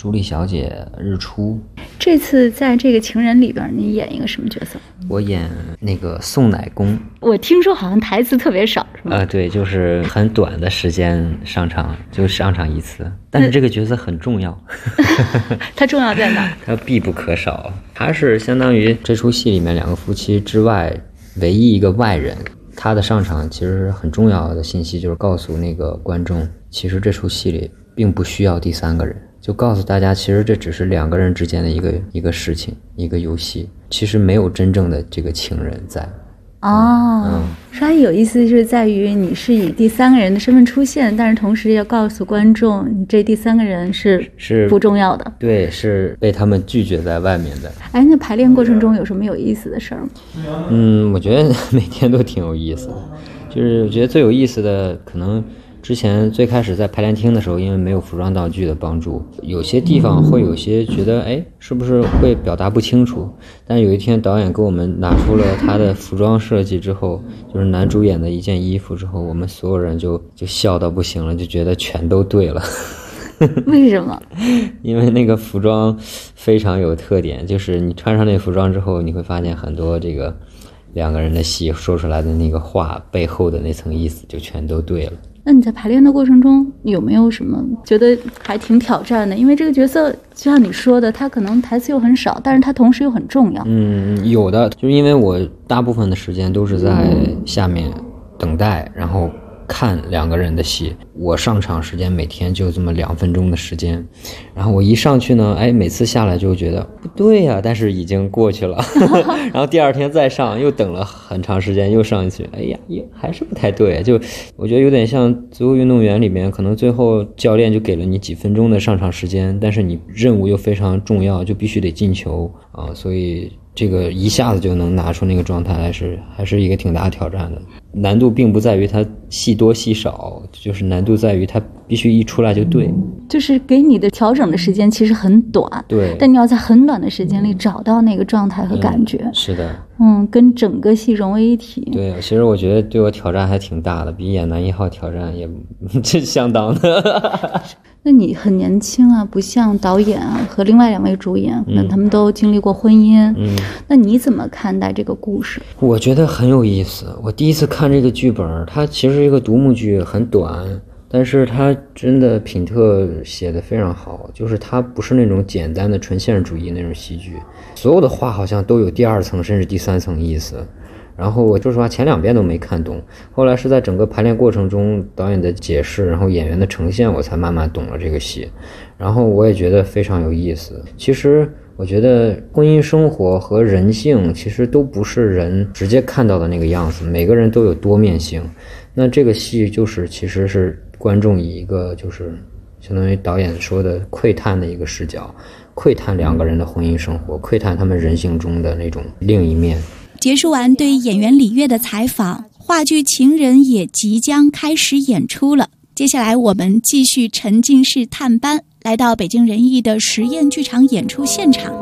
朱莉小姐日出。 这次在这个情人里边，你演一个什么角色？ 我演那个送奶工。 我听说好像台词特别少，是吗？ 对，就是很短的时间上场，就上场一次。但是这个角色很重要。 它重要在哪？ 它必不可少。它是相当于这出戏里面2个夫妻之外唯一一个外人。他的上场其实很重要的信息就是告诉那个观众，其实这出戏里并不需要第3个人，就告诉大家其实这只是2个人之间的一个事情，一个游戏，其实没有真正的这个情人在。 所以有意思是在于你是以第3个人的身份出现，但是同时要告诉观众你这第3个人是不重要的。 对，是被他们拒绝在外面的。 那排练过程中有什么有意思的事儿吗？ 我觉得每天都挺有意思的，就是我觉得最有意思的可能之前最开始在排练厅的时候，因为没有服装道具的帮助，有些地方会有些觉得是不是会表达不清楚，但有一天导演给我们拿出了他的服装设计之后，就是男主演的一件衣服之后，我们所有人就笑到不行了，就觉得全都对了。 为什么？ 因为那个服装非常有特点，就是你穿上那个服装之后，你会发现很多这个2个人的戏说出来的那个话背后的那层意思就全都对了。 那你在排练的过程中有没有什么觉得还挺挑战的？因为这个角色就像你说的，他可能台词又很少，但是他同时又很重要。 有的，就是因为我大部分的时间都是在下面等待，然后看2个人的戏，我上场时间每天就这么2分钟的时间，然后我一上去呢，每次下来就觉得不对呀，但是已经过去了，然后第2天再上，又等了很长时间，又上去，又还是不太对，就我觉得有点像足球运动员里面，可能最后教练就给了你几分钟的上场时间，但是你任务又非常重要，就必须得进球啊，所以这个一下子就能拿出那个状态来，还是一个挺大的挑战的。难度并不在于它戏多戏少，就是难度在于它必须一出来就对， 就是给你的调整的时间其实很短， 对， 但你要在很短的时间里找到那个状态和感觉， 是的， 跟整个戏融为一体。 对，其实我觉得对我挑战还挺大的，比演男1号挑战也这相当的。 那你很年轻啊，不像导演和另外2位主演，那他们都经历过婚姻，那你怎么看待这个故事？ 我觉得很有意思。我第一次看这个剧本，它其实是一个独幕剧，很短，但是它真的品特写得非常好，就是它不是那种简单的纯现实主义那种戏剧，所有的话好像都有第2层甚至第3层意思。然后我说实话前2遍都没看懂，后来是在整个排练过程中导演的解释，然后演员的呈现，我才慢慢懂了这个戏，然后我也觉得非常有意思。其实我觉得婚姻生活和人性其实都不是人直接看到的那个样子，每个人都有多面性。那这个戏就是其实是观众以一个就是相当于导演说的窥探的一个视角，窥探2个人的婚姻生活，窥探他们人性中的那种另一面。 结束完对演员李悦的采访，话剧《情人》也即将开始演出了。接下来我们继续沉浸式探班，来到北京人艺的实验剧场演出现场。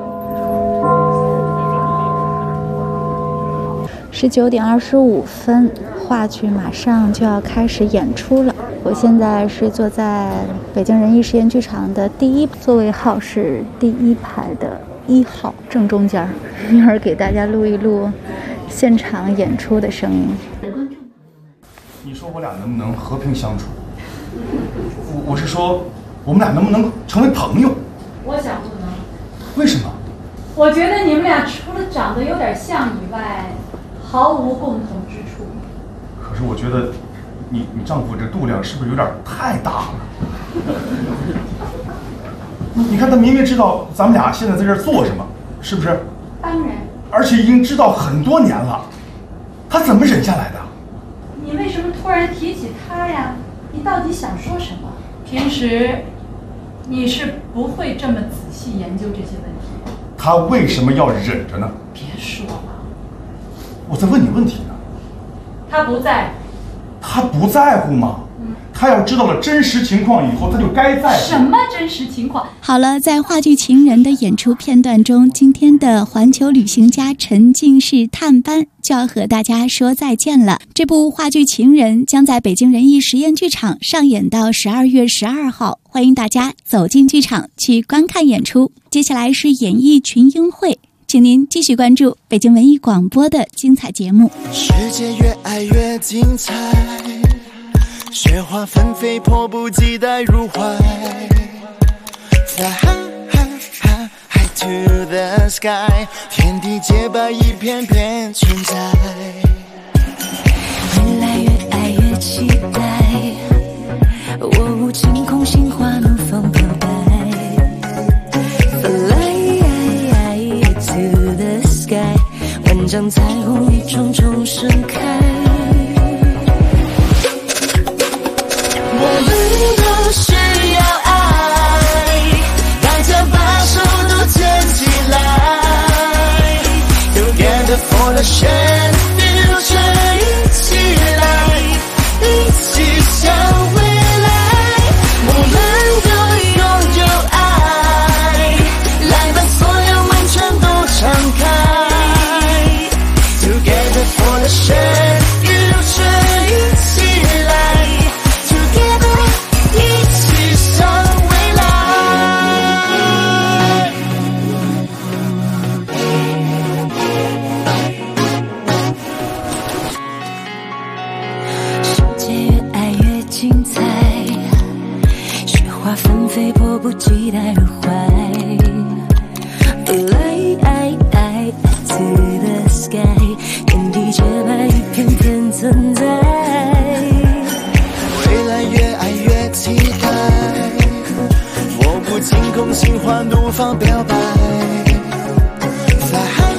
19点25分，话剧马上就要开始演出了。我现在是坐在北京人艺实验剧场的第1座位号，是第1排的1号正中间，一会儿给大家录一录现场演出的声音。 你说我俩能不能和平相处？我是说我们俩能不能成为朋友？ 我想不能。 为什么？ 我觉得你们俩除了长得有点像以外，毫无共同之处。 可是我觉得你丈夫这度量是不是有点太大了？你看他明明知道咱们俩现在在这儿做什么，是不是？ 当然。 而且已经知道很多年了，他怎么忍下来的？ 你为什么突然提起他呀？你到底想说什么？平时你是不会这么仔细研究这些问题。 他为什么要忍着呢？ 别说了， 我在问你问题呢。 他不在乎。 他不在乎吗？ 他要知道了真实情况以后，他就该在乎。 什么真实情况？ 好了，在话剧《情人》的演出片段中，今天的环球旅行家沉浸式探班就要和大家说再见了。这部话剧《情人》将在北京人艺实验剧场上演到12月12号，欢迎大家走进剧场去观看演出。接下来是演艺群英会，请您继续关注北京文艺广播的精彩节目。 世界越爱越精彩，雪花纷飞，迫不及待入怀。Fly high to the sky， 天地洁白，一片片存在。 未来越爱越期待，我无晴空，心花怒放飘摆。Fly to the sky， 万丈彩虹一重重盛开。我们都需要爱，大家把手都牵起来 ，Together for the shared future， 一起来，一起向未来。我们都拥有爱，来把所有门全都敞开 ，Together for the shared future， 一起来。纷飞，迫不及待入怀。Fly to the sky， 天地洁白，一片片存在。 未来越爱越期待，我不惊恐，心花怒放表白。Fly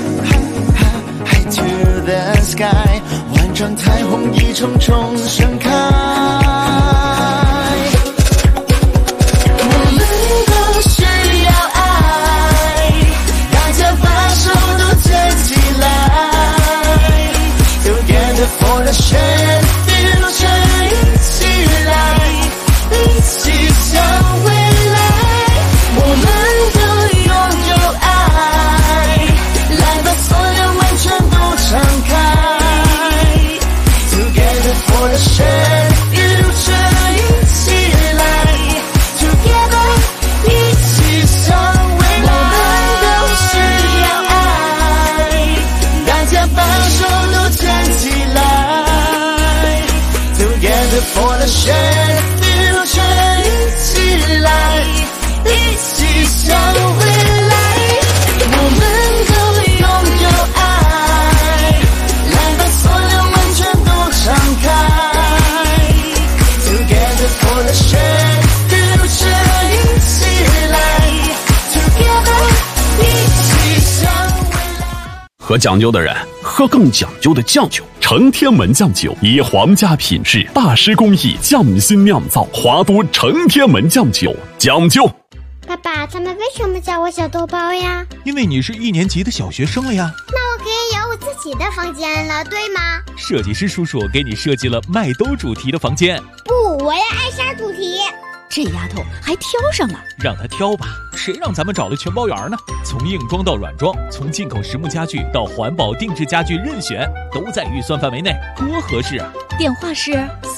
high to the sky， 万丈彩虹一重重盛开。For the shared future， 一起来，一起向未来。我们都拥有爱，来把所有门全都敞开 ，Together for the shared future， 一起来 ，Together， 一起向未来。我们都需要爱，大家把手都牵起来。For the shared future， 一起来，一起向未来。我们都拥有爱，来把所有门全都敞开 ，Together for the shared future， 一起来 ，Together， 一起向未来。 喝讲究的人，喝更讲究的酱酒。成天文酱酒以皇家品质、大师工艺匠心酿造，华都成天文酱酒讲究。 爸爸，他们为什么叫我小豆包呀？ 因为你是1年级的小学生了呀。 那我可以有我自己的房间了，对吗？ 设计师叔叔给你设计了麦兜主题的房间。 不，我要艾莎主题。 这丫头还挑上了， 让她挑吧，谁让咱们找了全包圆呢？从硬装到软装，从进口实木家具到环保定制家具，任选都在预算范围内，多合适啊！ 电话是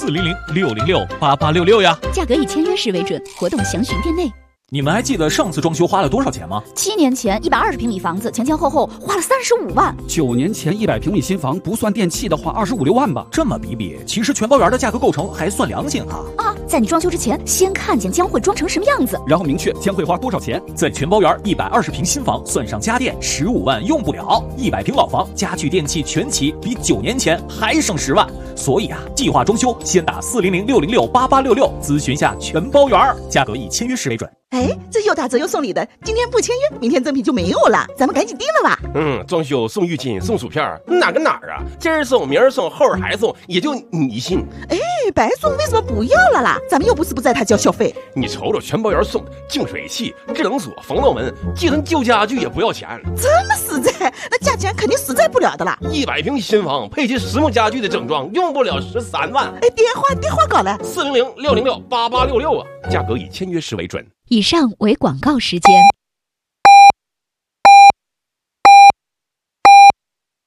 400-606-8866呀， 价格以签约时为准，活动详询店内。 你们还记得上次装修花了多少钱吗 ？7年前120平米房子前前后后花了35万。 9年前100平米新房不算电器的话25-6万吧。 这么比，其实全包圆的价格构成还算良心啊！ 在你装修之前，先看见将会装成什么样子， 然后明确将会花多少钱。 在全包圆120平新房算上家电15万用不了，100平老房家具电器全齐，比9年前还省10万。所以计划装修先打400-606-8866咨询下全包圆，价格以签约时为准。 哎，这又打折又送礼的，今天不签约，明天赠品就没有了，咱们赶紧定了吧。 装修送浴巾送薯片，哪跟哪儿啊？今儿送明儿送后儿还送，也就你信。 哎，白送为什么不要了啦？ 咱们又不是不在他交小费。 你瞅瞅全包员送的净水器、智能锁、防盗门，寄成旧家具也不要钱。 这么实在，那价钱肯定实在不了的啦。 100平新房配齐实木家具的整装，用不了13万。 哎，电话搞来 ，400-606-8866啊，价格以签约时为准。 以上为广告时间。